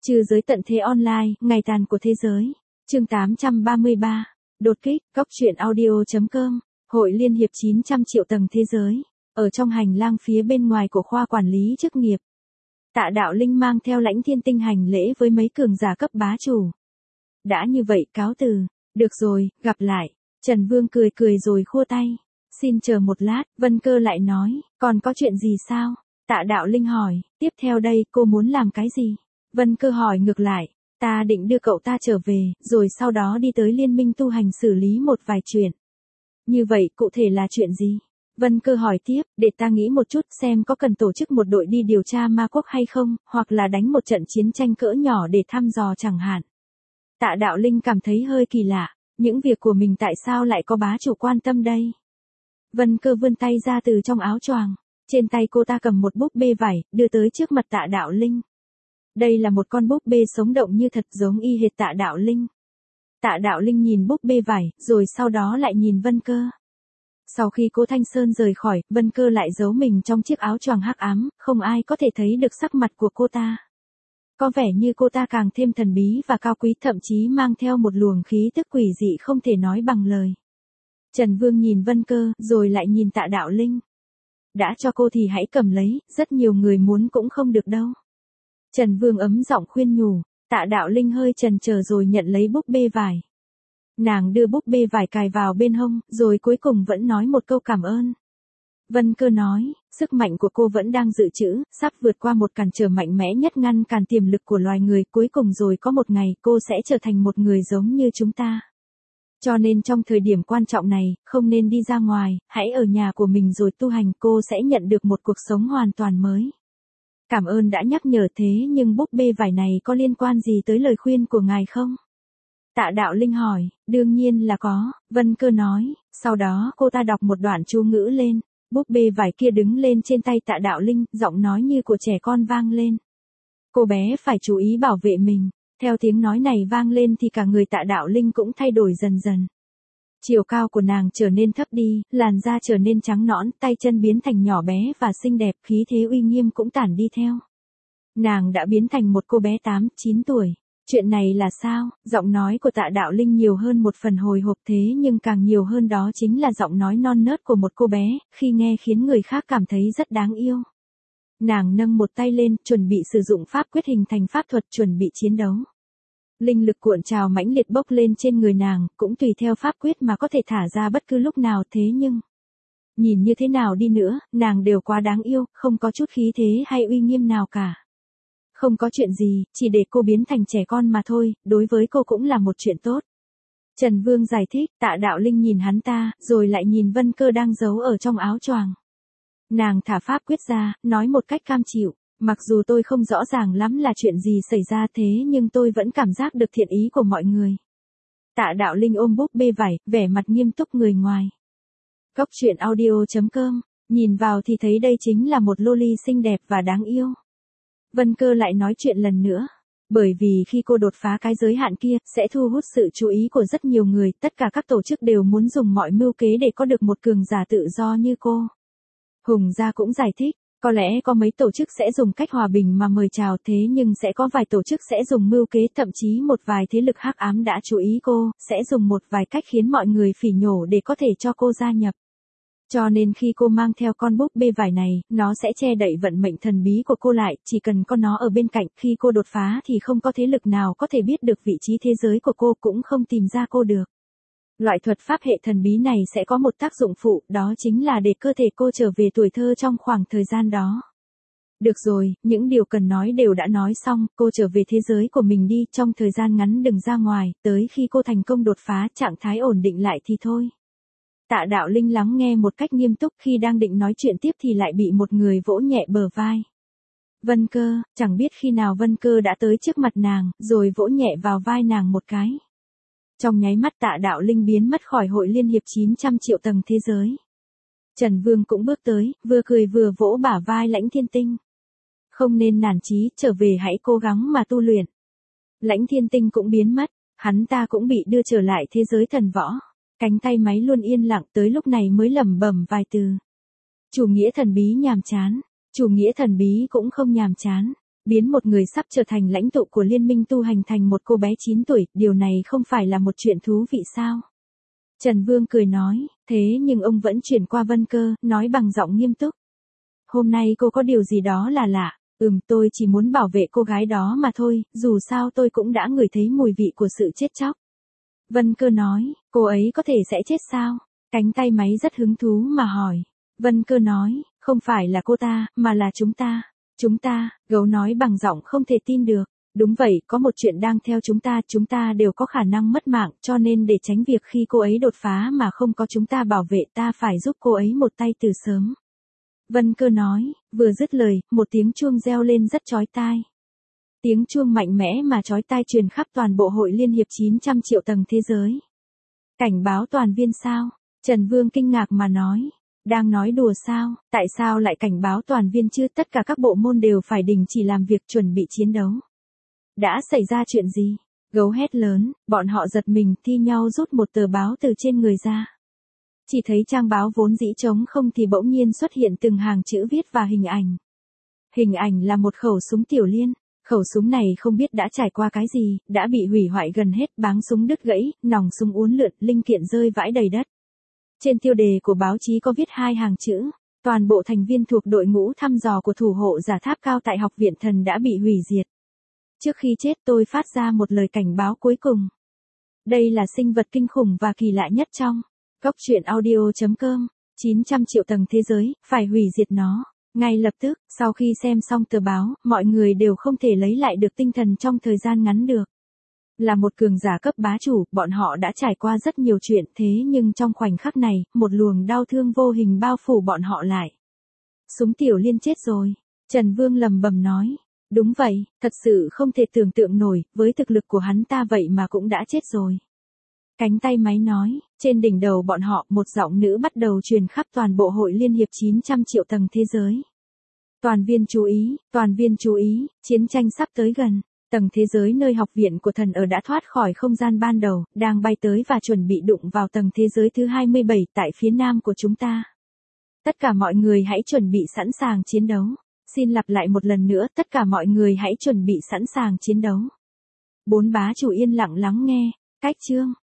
Trừ giới tận thế online, ngày tàn của thế giới. Chương 833. Đột kích, Cóc truyện audio.com. Hội Liên hiệp 900 triệu tầng thế giới. Ở trong hành lang phía bên ngoài của khoa quản lý chức nghiệp. Tạ Đạo Linh mang theo Lãnh Thiên Tinh hành lễ với mấy cường giả cấp bá chủ. Đã như vậy cáo từ. Được rồi, gặp lại. Trần Vương cười cười rồi khua tay. Xin chờ một lát, Vân Cơ lại nói, còn có chuyện gì sao? Tạ Đạo Linh hỏi, tiếp theo đây cô muốn làm cái gì? Vân Cơ hỏi ngược lại, ta định đưa cậu ta trở về, rồi sau đó đi tới Liên minh tu hành xử lý một vài chuyện. Như vậy cụ thể là chuyện gì? Vân Cơ hỏi tiếp, để ta nghĩ một chút xem có cần tổ chức một đội đi điều tra ma quốc hay không, hoặc là đánh một trận chiến tranh cỡ nhỏ để thăm dò chẳng hạn. Tạ Đạo Linh cảm thấy hơi kỳ lạ, những việc của mình tại sao lại có bá chủ quan tâm đây? Vân Cơ vươn tay ra từ trong áo choàng, trên tay cô ta cầm một búp bê vải, đưa tới trước mặt Tạ Đạo Linh. Đây là một con búp bê sống động như thật giống y hệt Tạ Đạo Linh. Tạ Đạo Linh nhìn búp bê vải, rồi sau đó lại nhìn Vân Cơ. Sau khi cô Thanh Sơn rời khỏi, Vân Cơ lại giấu mình trong chiếc áo choàng hắc ám, không ai có thể thấy được sắc mặt của cô ta. Có vẻ như cô ta càng thêm thần bí và cao quý, thậm chí mang theo một luồng khí tức quỷ dị không thể nói bằng lời. Trần Vương nhìn Vân Cơ, rồi lại nhìn Tạ Đạo Linh. Đã cho cô thì hãy cầm lấy, rất nhiều người muốn cũng không được đâu. Trần Vương ấm giọng khuyên nhủ, Tạ Đạo Linh hơi chần chờ rồi nhận lấy búp bê vải. Nàng đưa búp bê vải cài vào bên hông, rồi cuối cùng vẫn nói một câu cảm ơn. Vân Cơ nói, sức mạnh của cô vẫn đang dự trữ, sắp vượt qua một cản trở mạnh mẽ nhất ngăn cản tiềm lực của loài người, cuối cùng rồi có một ngày cô sẽ trở thành một người giống như chúng ta. Cho nên trong thời điểm quan trọng này, không nên đi ra ngoài, hãy ở nhà của mình rồi tu hành, cô sẽ nhận được một cuộc sống hoàn toàn mới. Cảm ơn đã nhắc nhở, thế nhưng búp bê vải này có liên quan gì tới lời khuyên của ngài không? Tạ Đạo Linh hỏi, đương nhiên là có, Vân Cơ nói, sau đó cô ta đọc một đoạn chú ngữ lên, búp bê vải kia đứng lên trên tay Tạ Đạo Linh, giọng nói như của trẻ con vang lên. Cô bé phải chú ý bảo vệ mình. Theo tiếng nói này vang lên thì cả người Tạ Đạo Linh cũng thay đổi dần dần. Chiều cao của nàng trở nên thấp đi, làn da trở nên trắng nõn, tay chân biến thành nhỏ bé và xinh đẹp, khí thế uy nghiêm cũng tản đi theo. Nàng đã biến thành một cô bé 8-9 tuổi. Chuyện này là sao? Giọng nói của Tạ Đạo Linh nhiều hơn một phần hồi hộp, thế nhưng càng nhiều hơn đó chính là giọng nói non nớt của một cô bé, khi nghe khiến người khác cảm thấy rất đáng yêu. Nàng nâng một tay lên, chuẩn bị sử dụng pháp quyết hình thành pháp thuật, chuẩn bị chiến đấu. Linh lực cuộn trào mãnh liệt bốc lên trên người nàng, cũng tùy theo pháp quyết mà có thể thả ra bất cứ lúc nào, thế nhưng nhìn như thế nào đi nữa, nàng đều quá đáng yêu, không có chút khí thế hay uy nghiêm nào cả. Không có chuyện gì, chỉ để cô biến thành trẻ con mà thôi, đối với cô cũng là một chuyện tốt. Trần Vương giải thích, Tạ Đạo Linh nhìn hắn ta, rồi lại nhìn Vân Cơ đang giấu ở trong áo choàng. Nàng thả pháp quyết ra, nói một cách cam chịu, mặc dù tôi không rõ ràng lắm là chuyện gì xảy ra, thế nhưng tôi vẫn cảm giác được thiện ý của mọi người. Tạ Đạo Linh ôm búp bê vải, vẻ mặt nghiêm túc người ngoài. Cóc truyện audio.com, nhìn vào thì thấy đây chính là một loli xinh đẹp và đáng yêu. Vân Cơ lại nói chuyện lần nữa. Bởi vì khi cô đột phá cái giới hạn kia, sẽ thu hút sự chú ý của rất nhiều người, tất cả các tổ chức đều muốn dùng mọi mưu kế để có được một cường giả tự do như cô. Hùng Gia cũng giải thích, có lẽ có mấy tổ chức sẽ dùng cách hòa bình mà mời chào, thế nhưng sẽ có vài tổ chức sẽ dùng mưu kế, thậm chí một vài thế lực hắc ám đã chú ý cô, sẽ dùng một vài cách khiến mọi người phỉ nhổ để có thể cho cô gia nhập. Cho nên khi cô mang theo con búp bê vải này, nó sẽ che đậy vận mệnh thần bí của cô lại, chỉ cần có nó ở bên cạnh, khi cô đột phá thì không có thế lực nào có thể biết được vị trí thế giới của cô, cũng không tìm ra cô được. Loại thuật pháp hệ thần bí này sẽ có một tác dụng phụ, đó chính là để cơ thể cô trở về tuổi thơ trong khoảng thời gian đó. Được rồi, những điều cần nói đều đã nói xong, cô trở về thế giới của mình đi, trong thời gian ngắn đừng ra ngoài, tới khi cô thành công đột phá, trạng thái ổn định lại thì thôi. Tạ Đạo Linh lắng nghe một cách nghiêm túc, khi đang định nói chuyện tiếp thì lại bị một người vỗ nhẹ bờ vai. Vân Cơ, chẳng biết khi nào Vân Cơ đã tới trước mặt nàng, rồi vỗ nhẹ vào vai nàng một cái. Trong nháy mắt Tạ Đạo Linh biến mất khỏi Hội Liên hiệp 900 triệu tầng thế giới. Trần Vương cũng bước tới, vừa cười vừa vỗ bả vai Lãnh Thiên Tinh. Không nên nản chí, trở về hãy cố gắng mà tu luyện. Lãnh Thiên Tinh cũng biến mất, hắn ta cũng bị đưa trở lại thế giới thần võ. Cánh tay máy luôn yên lặng, tới lúc này mới lẩm bẩm vài từ. Chủ nghĩa thần bí nhàm chán, chủ nghĩa thần bí cũng không nhàm chán. Biến một người sắp trở thành lãnh tụ của liên minh tu hành thành một cô bé 9 tuổi, điều này không phải là một chuyện thú vị sao? Trần Vương cười nói, thế nhưng ông vẫn chuyển qua Vân Cơ, nói bằng giọng nghiêm túc. Hôm nay cô có điều gì đó là lạ, tôi chỉ muốn bảo vệ cô gái đó mà thôi, dù sao tôi cũng đã ngửi thấy mùi vị của sự chết chóc. Vân Cơ nói, cô ấy có thể sẽ chết sao? Cánh tay máy rất hứng thú mà hỏi. Vân Cơ nói, không phải là cô ta, mà là chúng ta. Chúng ta, gấu nói bằng giọng không thể tin được. Đúng vậy, có một chuyện đang theo chúng ta đều có khả năng mất mạng, cho nên để tránh việc khi cô ấy đột phá mà không có chúng ta bảo vệ ta phải giúp cô ấy một tay từ sớm. Vân Cơ nói, vừa dứt lời, một tiếng chuông reo lên rất chói tai. Tiếng chuông mạnh mẽ mà chói tai truyền khắp toàn bộ hội liên hiệp 900 triệu tầng thế giới. Cảnh báo toàn viên sao? Trần Vương kinh ngạc mà nói. Đang nói đùa sao, tại sao lại cảnh báo toàn viên chứ? Tất cả các bộ môn đều phải đình chỉ làm việc chuẩn bị chiến đấu. Đã xảy ra chuyện gì? Gấu hét lớn, bọn họ giật mình thi nhau rút một tờ báo từ trên người ra. Chỉ thấy trang báo vốn dĩ trống không thì bỗng nhiên xuất hiện từng hàng chữ viết và hình ảnh. Hình ảnh là một khẩu súng tiểu liên. Khẩu súng này không biết đã trải qua cái gì, đã bị hủy hoại gần hết, báng súng đứt gãy, nòng súng uốn lượn, linh kiện rơi vãi đầy đất. Trên tiêu đề của báo chí có viết 2 hàng chữ, toàn bộ thành viên thuộc đội ngũ thăm dò của thủ hộ giả tháp cao tại Học viện Thần đã bị hủy diệt. Trước khi chết tôi phát ra một lời cảnh báo cuối cùng. Đây là sinh vật kinh khủng và kỳ lạ nhất trong Góc Truyện Audio.com, 900 triệu tầng thế giới, phải hủy diệt nó. Ngay lập tức, sau khi xem xong tờ báo, mọi người đều không thể lấy lại được tinh thần trong thời gian ngắn được. Là một cường giả cấp bá chủ, bọn họ đã trải qua rất nhiều chuyện, thế nhưng trong khoảnh khắc này, một luồng đau thương vô hình bao phủ bọn họ lại. Súng tiểu liên chết rồi. Trần Vương lầm bầm nói. Đúng vậy, thật sự không thể tưởng tượng nổi, với thực lực của hắn ta vậy mà cũng đã chết rồi. Cánh tay máy nói, trên đỉnh đầu bọn họ một giọng nữ bắt đầu truyền khắp toàn bộ hội liên hiệp 900 triệu tầng thế giới. Toàn viên chú ý, chiến tranh sắp tới gần. Tầng thế giới nơi học viện của thần ở đã thoát khỏi không gian ban đầu, đang bay tới và chuẩn bị đụng vào tầng thế giới thứ 27 tại phía nam của chúng ta. Tất cả mọi người hãy chuẩn bị sẵn sàng chiến đấu. Xin lặp lại một lần nữa, tất cả mọi người hãy chuẩn bị sẵn sàng chiến đấu. 4 bá chủ yên lặng lắng nghe. Cách chương